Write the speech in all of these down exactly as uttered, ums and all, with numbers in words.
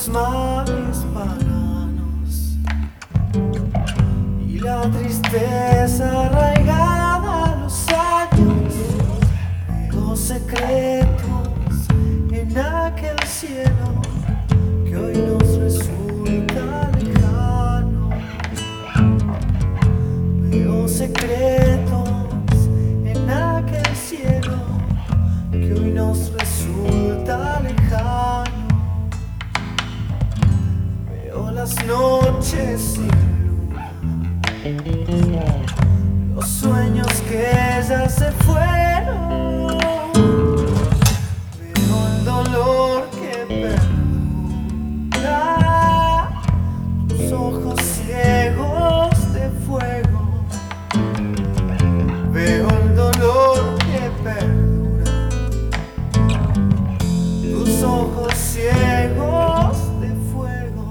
mares paganos y la tristeza arraigada a los años. Veo secretos en aquel cielo que hoy nos resulta lejano. Veo secretos en aquel cielo que hoy nos resulta lejano. Veo las noches sin luna, los sueños que ya se fueron. Veo el dolor que perdura, tus ojos ciegos de fuego. Veo el dolor que perdura, tus ojos ciegos de fuego.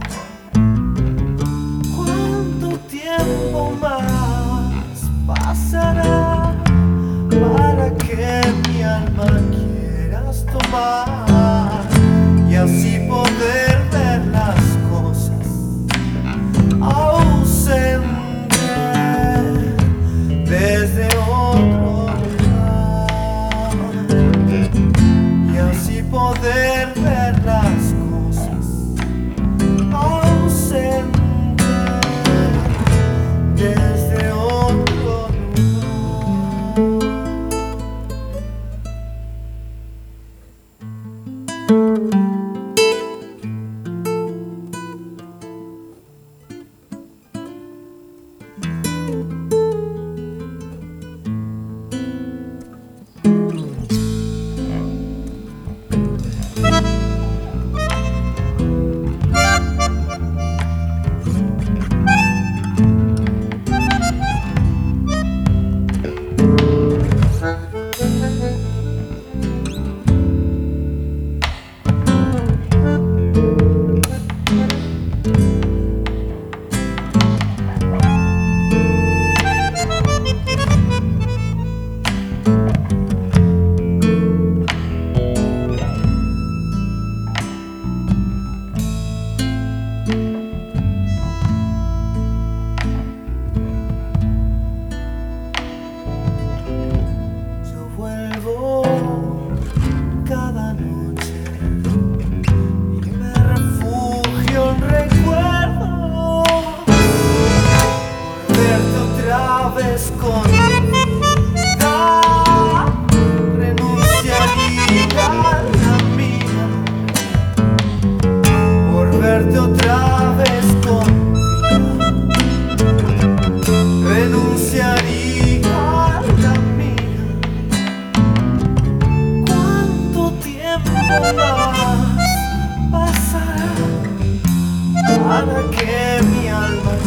¿Cuánto tiempo más pasará para que mi alma quieras tomar y así poder ver las cosas ausentes desde otro lugar, y así poder ver las cosas ausentes desde otro lugar? Cada noche y me refugio en recuerdo por verte otra vez con vida. Renunciaría a la mía por verte otra vez con vida. Renunciaría a la mía. Más pasará para que mi alma